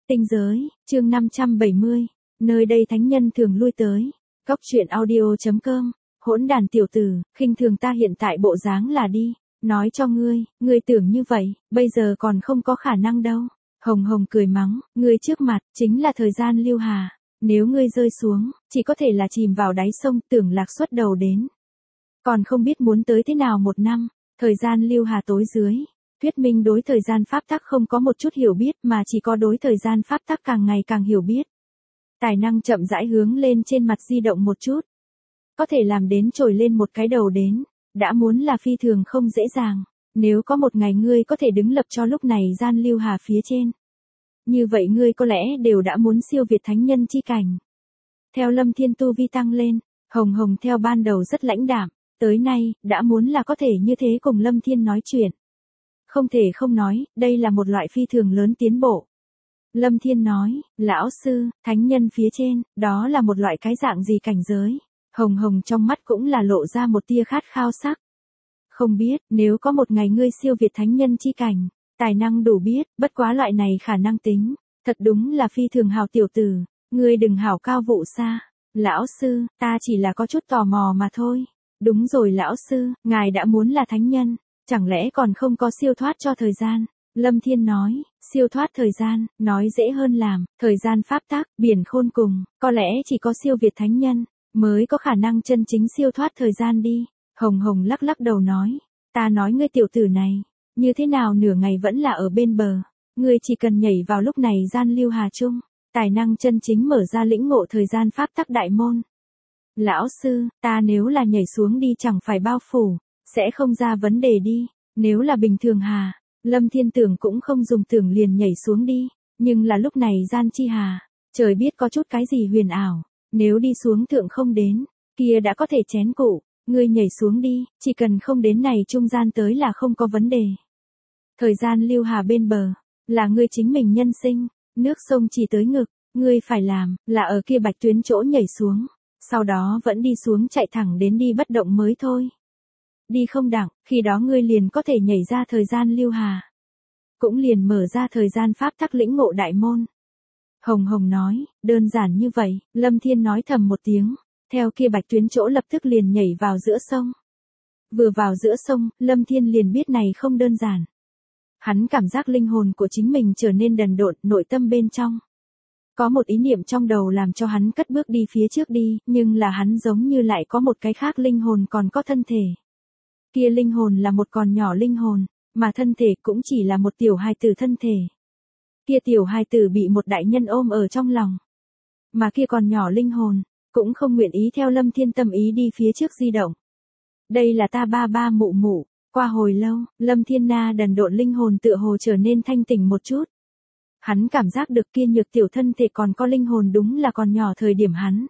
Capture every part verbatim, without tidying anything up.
Tinh giới, chương năm trăm bảy mươi, nơi đây thánh nhân thường lui tới. Cốc truyện audio chấm com, hỗn đàn tiểu tử, khinh thường ta hiện tại bộ dáng là đi, nói cho ngươi, ngươi tưởng như vậy, bây giờ còn không có khả năng đâu. Hồng Hồng cười mắng, ngươi trước mặt, chính là thời gian lưu hà, nếu ngươi rơi xuống, chỉ có thể là chìm vào đáy sông, tưởng lạc xuất đầu đến. Còn không biết muốn tới thế nào một năm, thời gian lưu hà tối dưới. Thuyết minh đối thời gian pháp tắc không có một chút hiểu biết mà chỉ có đối thời gian pháp tắc càng ngày càng hiểu biết. Tài năng chậm rãi hướng lên trên mặt di động một chút. Có thể làm đến trồi lên một cái đầu đến, đã muốn là phi thường không dễ dàng. Nếu có một ngày ngươi có thể đứng lập cho lúc này gian lưu hà phía trên. Như vậy ngươi có lẽ đều đã muốn siêu việt thánh nhân chi cảnh. Theo Lâm Thiên tu vi tăng lên, Hồng Hồng theo ban đầu rất lãnh đạm, tới nay, đã muốn là có thể như thế cùng Lâm Thiên nói chuyện. Không thể không nói, đây là một loại phi thường lớn tiến bộ. Lâm Thiên nói, lão sư, thánh nhân phía trên, đó là một loại cái dạng gì cảnh giới. Hồng Hồng trong mắt cũng là lộ ra một tia khát khao sắc. Không biết, nếu có một ngày ngươi siêu việt thánh nhân chi cảnh, tài năng đủ biết, bất quá loại này khả năng tính, thật đúng là phi thường hào tiểu tử, ngươi đừng hảo cao vụ xa. Lão sư, ta chỉ là có chút tò mò mà thôi. Đúng rồi lão sư, ngài đã muốn là thánh nhân. Chẳng lẽ còn không có siêu thoát cho thời gian? Lâm Thiên nói, siêu thoát thời gian, nói dễ hơn làm, thời gian pháp tắc, biển khôn cùng, có lẽ chỉ có siêu việt thánh nhân, mới có khả năng chân chính siêu thoát thời gian đi. Hồng Hồng lắc lắc đầu nói, ta nói ngươi tiểu tử này, như thế nào nửa ngày vẫn là ở bên bờ, ngươi chỉ cần nhảy vào lúc này gian lưu hà chung, tài năng chân chính mở ra lĩnh ngộ thời gian pháp tắc đại môn. Lão sư, ta nếu là nhảy xuống đi chẳng phải bao phủ. Sẽ không ra vấn đề đi, nếu là bình thường hà, Lâm Thiên tưởng cũng không dùng tưởng liền nhảy xuống đi, nhưng là lúc này gian chi hà, trời biết có chút cái gì huyền ảo, nếu đi xuống thượng không đến, kia đã có thể chén cụ, ngươi nhảy xuống đi, chỉ cần không đến này trung gian tới là không có vấn đề. Thời gian lưu hà bên bờ, là ngươi chính mình nhân sinh, nước sông chỉ tới ngực, ngươi phải làm, là ở kia bạch tuyến chỗ nhảy xuống, sau đó vẫn đi xuống chạy thẳng đến đi bất động mới thôi. Đi không đặng, khi đó ngươi liền có thể nhảy ra thời gian lưu hà. Cũng liền mở ra thời gian pháp tắc lĩnh ngộ đại môn. Hồng Hồng nói, đơn giản như vậy, Lâm Thiên nói thầm một tiếng, theo kia bạch tuyến chỗ lập tức liền nhảy vào giữa sông. Vừa vào giữa sông, Lâm Thiên liền biết này không đơn giản. Hắn cảm giác linh hồn của chính mình trở nên đần độn, nội tâm bên trong. Có một ý niệm trong đầu làm cho hắn cất bước đi phía trước đi, nhưng là hắn giống như lại có một cái khác linh hồn còn có thân thể. Kia linh hồn là một con nhỏ linh hồn, mà thân thể cũng chỉ là một tiểu hài tử thân thể. Kia tiểu hài tử bị một đại nhân ôm ở trong lòng. Mà kia còn nhỏ linh hồn, cũng không nguyện ý theo Lâm Thiên tâm ý đi phía trước di động. Đây là ta ba ba mụ mụ, qua hồi lâu, Lâm Thiên na đần độn linh hồn tựa hồ trở nên thanh tỉnh một chút. Hắn cảm giác được kia nhược tiểu thân thể còn có linh hồn đúng là còn nhỏ thời điểm hắn.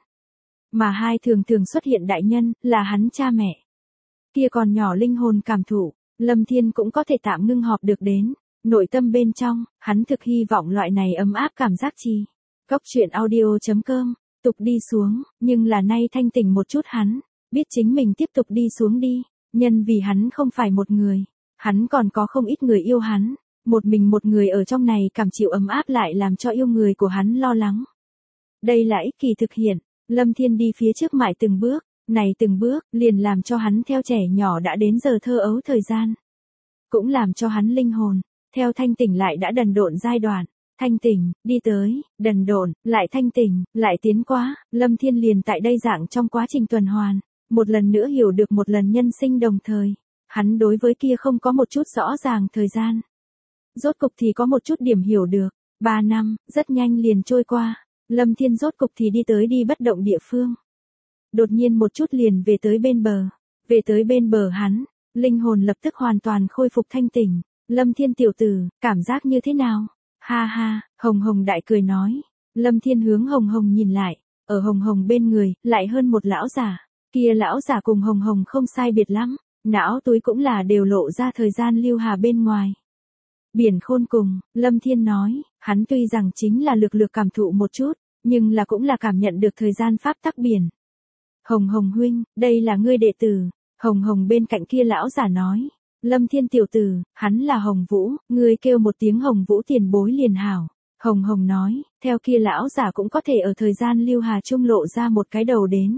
Mà hai thường thường xuất hiện đại nhân, là hắn cha mẹ. Kia còn nhỏ linh hồn cảm thụ, Lâm Thiên cũng có thể tạm ngưng họp được đến, nội tâm bên trong, hắn thực hy vọng loại này ấm áp cảm giác chi. Cốc truyện audio chấm com, tục đi xuống, nhưng là nay thanh tỉnh một chút hắn, biết chính mình tiếp tục đi xuống đi, nhân vì hắn không phải một người, hắn còn có không ít người yêu hắn, một mình một người ở trong này cảm chịu ấm áp lại làm cho yêu người của hắn lo lắng. Đây là ích kỳ thực hiện, Lâm Thiên đi phía trước mãi từng bước. Này từng bước, liền làm cho hắn theo trẻ nhỏ đã đến giờ thơ ấu thời gian. Cũng làm cho hắn linh hồn, theo thanh tỉnh lại đã đần độn giai đoạn. Thanh tỉnh, đi tới, đần độn, lại thanh tỉnh, lại tiến quá, Lâm Thiên liền tại đây dạng trong quá trình tuần hoàn. Một lần nữa hiểu được một lần nhân sinh đồng thời. Hắn đối với kia không có một chút rõ ràng thời gian. Rốt cục thì có một chút điểm hiểu được. Ba năm, rất nhanh liền trôi qua. Lâm Thiên rốt cục thì đi tới đi bất động địa phương. Đột nhiên một chút liền về tới bên bờ, về tới bên bờ hắn, linh hồn lập tức hoàn toàn khôi phục thanh tỉnh. Lâm Thiên tiểu tử, cảm giác như thế nào? Ha ha, Hồng Hồng đại cười nói. Lâm Thiên hướng Hồng Hồng nhìn lại, ở Hồng Hồng bên người, lại hơn một lão giả. Kia lão giả cùng Hồng Hồng không sai biệt lắm, não túi cũng là đều lộ ra thời gian lưu hà bên ngoài. Biển khôn cùng, Lâm Thiên nói, hắn tuy rằng chính là lược lược cảm thụ một chút, nhưng là cũng là cảm nhận được thời gian pháp tắc biển. Hồng Hồng huynh, đây là ngươi đệ tử. Hồng Hồng bên cạnh kia lão giả nói. Lâm Thiên tiểu tử, hắn là Hồng Vũ, ngươi kêu một tiếng Hồng Vũ tiền bối liền hảo. Hồng Hồng nói, theo kia lão giả cũng có thể ở thời gian lưu hà chung lộ ra một cái đầu đến.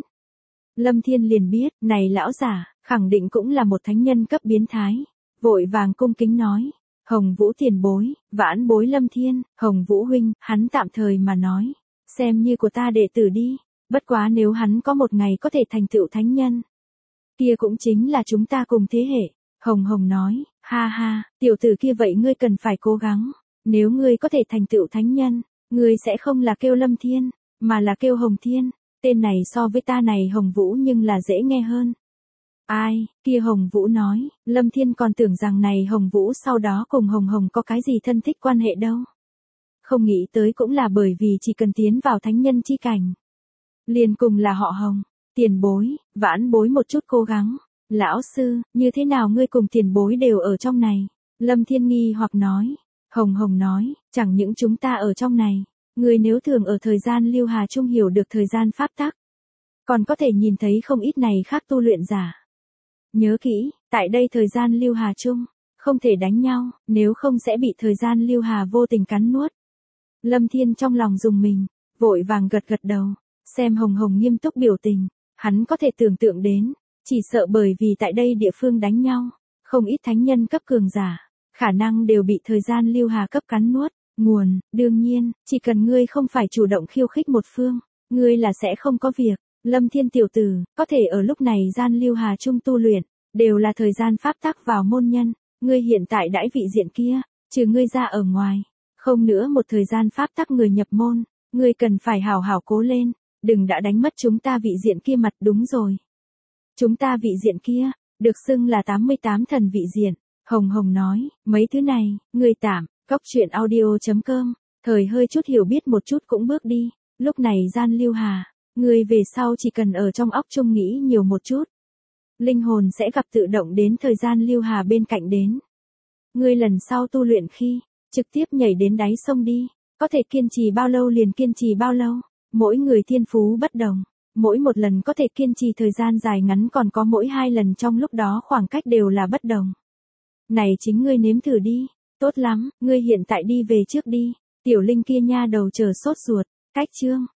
Lâm Thiên liền biết, này lão giả, khẳng định cũng là một thánh nhân cấp biến thái. Vội vàng cung kính nói, Hồng Vũ tiền bối, vãn bối Lâm Thiên, Hồng Vũ huynh, hắn tạm thời mà nói, xem như của ta đệ tử đi, bất quá nếu hắn có một ngày có thể thành tựu thánh nhân, kia cũng chính là chúng ta cùng thế hệ. Hồng Hồng nói, ha ha, tiểu tử kia vậy ngươi cần phải cố gắng, nếu ngươi có thể thành tựu thánh nhân, ngươi sẽ không là kêu Lâm Thiên, mà là kêu Hồng Thiên, tên này so với ta này Hồng Vũ nhưng là dễ nghe hơn. Ai, kia Hồng Vũ nói, Lâm Thiên còn tưởng rằng này Hồng Vũ sau đó cùng Hồng Hồng có cái gì thân thích quan hệ đâu. Không nghĩ tới cũng là bởi vì chỉ cần tiến vào thánh nhân chi cảnh, liền cùng là họ Hồng. Tiền bối, vãn bối một chút cố gắng. Lão sư, như thế nào ngươi cùng tiền bối đều ở trong này? Lâm Thiên nghi hoặc nói. Hồng Hồng nói, chẳng những chúng ta ở trong này, ngươi nếu thường ở thời gian lưu hà chung hiểu được thời gian pháp tắc, còn có thể nhìn thấy không ít này khác tu luyện giả. Nhớ kỹ, tại đây thời gian lưu hà chung, không thể đánh nhau, nếu không sẽ bị thời gian lưu hà vô tình cắn nuốt. Lâm Thiên trong lòng dùng mình, vội vàng gật gật đầu, xem Hồng Hồng nghiêm túc biểu tình, hắn có thể tưởng tượng đến, chỉ sợ bởi vì tại đây địa phương đánh nhau, không ít thánh nhân cấp cường giả, khả năng đều bị thời gian lưu hà cấp cắn nuốt. Nguồn, đương nhiên, chỉ cần ngươi không phải chủ động khiêu khích một phương, ngươi là sẽ không có việc. Lâm Thiên tiểu tử, có thể ở lúc này gian lưu hà chung tu luyện, đều là thời gian pháp tắc vào môn nhân, ngươi hiện tại đãi vị diện kia, trừ ngươi ra ở ngoài, không nữa một thời gian pháp tắc người nhập môn, ngươi cần phải hào hào cố lên, đừng đã đánh mất chúng ta vị diện kia mặt. Đúng rồi. Chúng ta vị diện kia, được xưng là tám mươi tám thần vị diện. Hồng Hồng nói, mấy thứ này, ngươi tạm, cóc truyện audio chấm com, thời hơi chút hiểu biết một chút cũng bước đi, lúc này gian lưu hà, ngươi về sau chỉ cần ở trong óc chung nghĩ nhiều một chút. Linh hồn sẽ gặp tự động đến thời gian lưu hà bên cạnh đến. Ngươi lần sau tu luyện khi, trực tiếp nhảy đến đáy sông đi, có thể kiên trì bao lâu liền kiên trì bao lâu, mỗi người thiên phú bất đồng. Mỗi một lần có thể kiên trì thời gian dài ngắn còn có mỗi hai lần trong lúc đó khoảng cách đều là bất đồng. Này chính ngươi nếm thử đi, tốt lắm, ngươi hiện tại đi về trước đi, tiểu linh kia nha đầu chờ sốt ruột, cách chương.